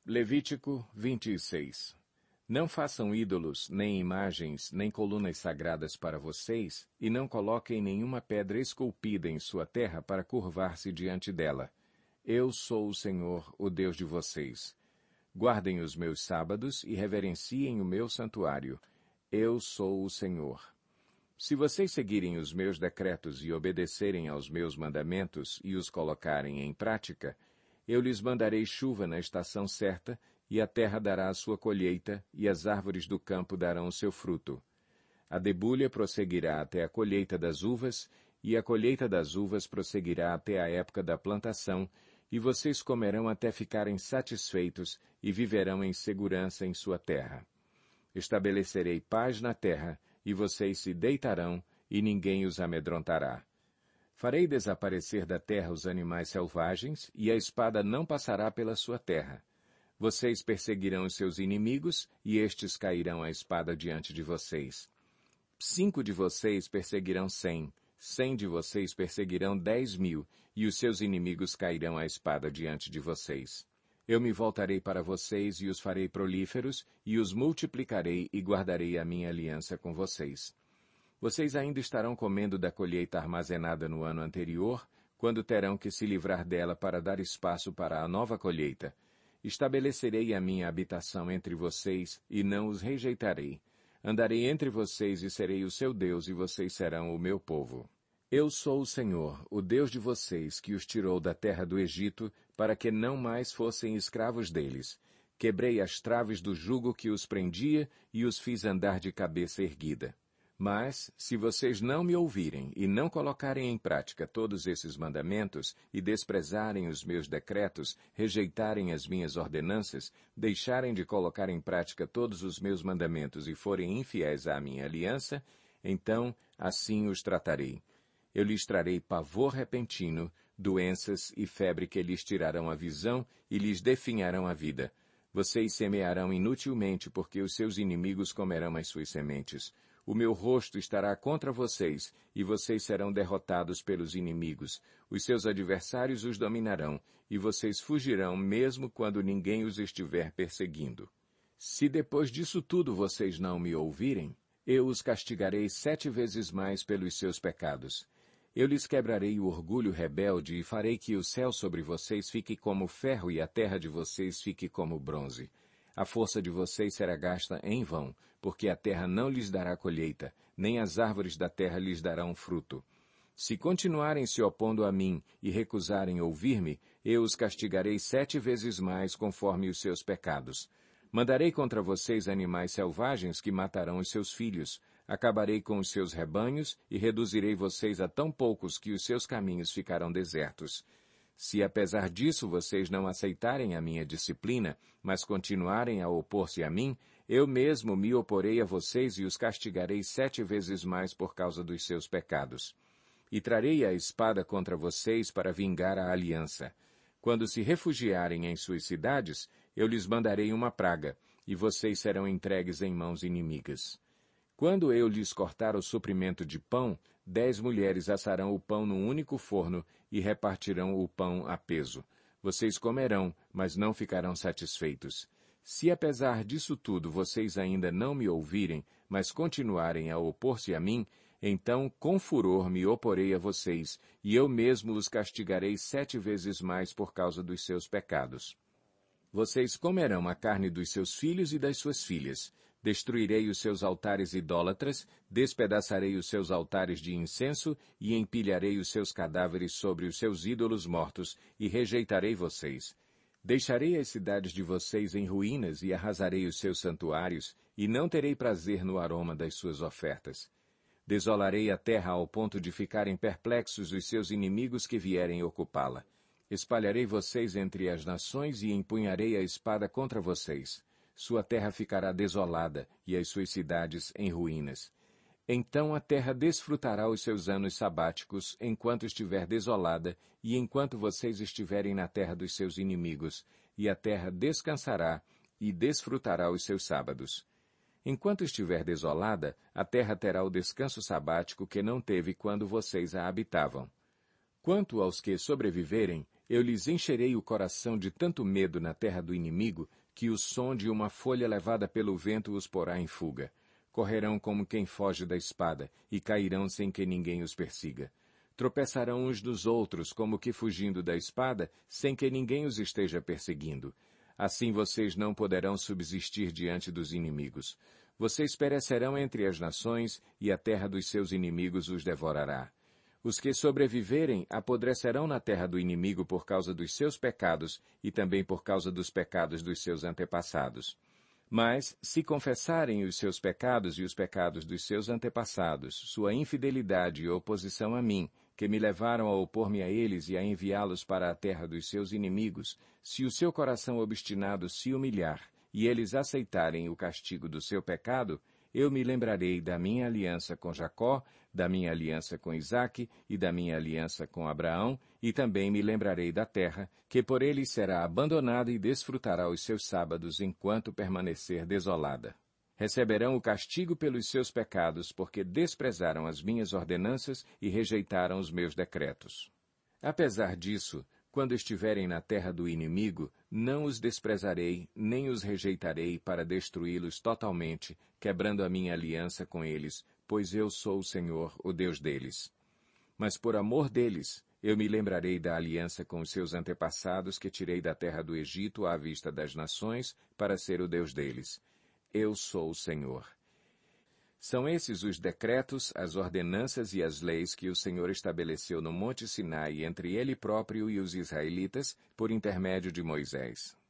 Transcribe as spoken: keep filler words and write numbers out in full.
Levítico vinte e seis. Não façam ídolos, nem imagens, nem colunas sagradas para vocês, e não coloquem nenhuma pedra esculpida em sua terra para curvar-se diante dela. Eu sou o Senhor, o Deus de vocês. Guardem os meus sábados e reverenciem o meu santuário. Eu sou o Senhor. Se vocês seguirem os meus decretos e obedecerem aos meus mandamentos e os colocarem em prática, eu lhes mandarei chuva na estação certa, e a terra dará a sua colheita, e as árvores do campo darão o seu fruto. A debulha prosseguirá até a colheita das uvas, e a colheita das uvas prosseguirá até a época da plantação, e vocês comerão até ficarem satisfeitos e viverão em segurança em sua terra. Estabelecerei paz na terra, e vocês se deitarão, e ninguém os amedrontará. Farei desaparecer da terra os animais selvagens, e a espada não passará pela sua terra. Vocês perseguirão os seus inimigos, e estes cairão à espada diante de vocês. Cinco de vocês perseguirão cem, cem de vocês perseguirão dez mil, e os seus inimigos cairão à espada diante de vocês. Eu me voltarei para vocês e os farei prolíferos, e os multiplicarei e guardarei a minha aliança com vocês. Vocês ainda estarão comendo da colheita armazenada no ano anterior, quando terão que se livrar dela para dar espaço para a nova colheita. Estabelecerei a minha habitação entre vocês e não os rejeitarei. Andarei entre vocês e serei o seu Deus e vocês serão o meu povo. Eu sou o Senhor, o Deus de vocês, que os tirou da terra do Egito, para que não mais fossem escravos deles. Quebrei as traves do jugo que os prendia e os fiz andar de cabeça erguida. Mas, se vocês não me ouvirem e não colocarem em prática todos esses mandamentos e desprezarem os meus decretos, rejeitarem as minhas ordenanças, deixarem de colocar em prática todos os meus mandamentos e forem infiéis à minha aliança, então assim os tratarei. Eu lhes trarei pavor repentino, doenças e febre que lhes tirarão a visão e lhes definharão a vida. Vocês semearão inutilmente, porque os seus inimigos comerão as suas sementes. O meu rosto estará contra vocês, e vocês serão derrotados pelos inimigos. Os seus adversários os dominarão, e vocês fugirão mesmo quando ninguém os estiver perseguindo. Se depois disso tudo vocês não me ouvirem, eu os castigarei sete vezes mais pelos seus pecados. Eu lhes quebrarei o orgulho rebelde e farei que o céu sobre vocês fique como ferro e a terra de vocês fique como bronze. A força de vocês será gasta em vão, porque a terra não lhes dará colheita, nem as árvores da terra lhes darão fruto. Se continuarem se opondo a mim e recusarem ouvir-me, eu os castigarei sete vezes mais conforme os seus pecados. Mandarei contra vocês animais selvagens que matarão os seus filhos. Acabarei com os seus rebanhos e reduzirei vocês a tão poucos que os seus caminhos ficarão desertos. Se apesar disso vocês não aceitarem a minha disciplina, mas continuarem a opor-se a mim, eu mesmo me oporei a vocês e os castigarei sete vezes mais por causa dos seus pecados. E trarei a espada contra vocês para vingar a aliança. Quando se refugiarem em suas cidades, eu lhes mandarei uma praga, e vocês serão entregues em mãos inimigas. Quando eu lhes cortar o suprimento de pão, dez mulheres assarão o pão num único forno e repartirão o pão a peso. Vocês comerão, mas não ficarão satisfeitos. Se apesar disso tudo vocês ainda não me ouvirem, mas continuarem a opor-se a mim, então com furor me oporei a vocês, e eu mesmo os castigarei sete vezes mais por causa dos seus pecados. Vocês comerão a carne dos seus filhos e das suas filhas. Destruirei os seus altares idólatras, despedaçarei os seus altares de incenso e empilharei os seus cadáveres sobre os seus ídolos mortos e rejeitarei vocês. Deixarei as cidades de vocês em ruínas e arrasarei os seus santuários e não terei prazer no aroma das suas ofertas. Desolarei a terra ao ponto de ficarem perplexos os seus inimigos que vierem ocupá-la. Espalharei vocês entre as nações e empunharei a espada contra vocês. Sua terra ficará desolada e as suas cidades em ruínas. Então a terra desfrutará os seus anos sabáticos enquanto estiver desolada e enquanto vocês estiverem na terra dos seus inimigos, e a terra descansará e desfrutará os seus sábados. Enquanto estiver desolada, a terra terá o descanso sabático que não teve quando vocês a habitavam. Quanto aos que sobreviverem, Eu lhes encherei o coração de tanto medo na terra do inimigo, que o som de uma folha levada pelo vento os porá em fuga. Correrão como quem foge da espada, e cairão sem que ninguém os persiga. Tropeçarão uns dos outros, como que fugindo da espada, sem que ninguém os esteja perseguindo. Assim vocês não poderão subsistir diante dos inimigos. Vocês perecerão entre as nações, e a terra dos seus inimigos os devorará. Os que sobreviverem apodrecerão na terra do inimigo por causa dos seus pecados e também por causa dos pecados dos seus antepassados. Mas, se confessarem os seus pecados e os pecados dos seus antepassados, sua infidelidade e oposição a mim, que me levaram a opor-me a eles e a enviá-los para a terra dos seus inimigos, se o seu coração obstinado se humilhar e eles aceitarem o castigo do seu pecado, eu me lembrarei da minha aliança com Jacó, da minha aliança com Isaque e da minha aliança com Abraão, e também me lembrarei da terra, que por eles será abandonada e desfrutará os seus sábados enquanto permanecer desolada. Receberão o castigo pelos seus pecados, porque desprezaram as minhas ordenanças e rejeitaram os meus decretos. Apesar disso, quando estiverem na terra do inimigo, não os desprezarei, nem os rejeitarei para destruí-los totalmente, quebrando a minha aliança com eles, pois eu sou o Senhor, o Deus deles. Mas por amor deles, eu me lembrarei da aliança com os seus antepassados que tirei da terra do Egito à vista das nações, para ser o Deus deles. Eu sou o Senhor. São esses os decretos, as ordenanças e as leis que o Senhor estabeleceu no Monte Sinai entre ele próprio e os israelitas, por intermédio de Moisés.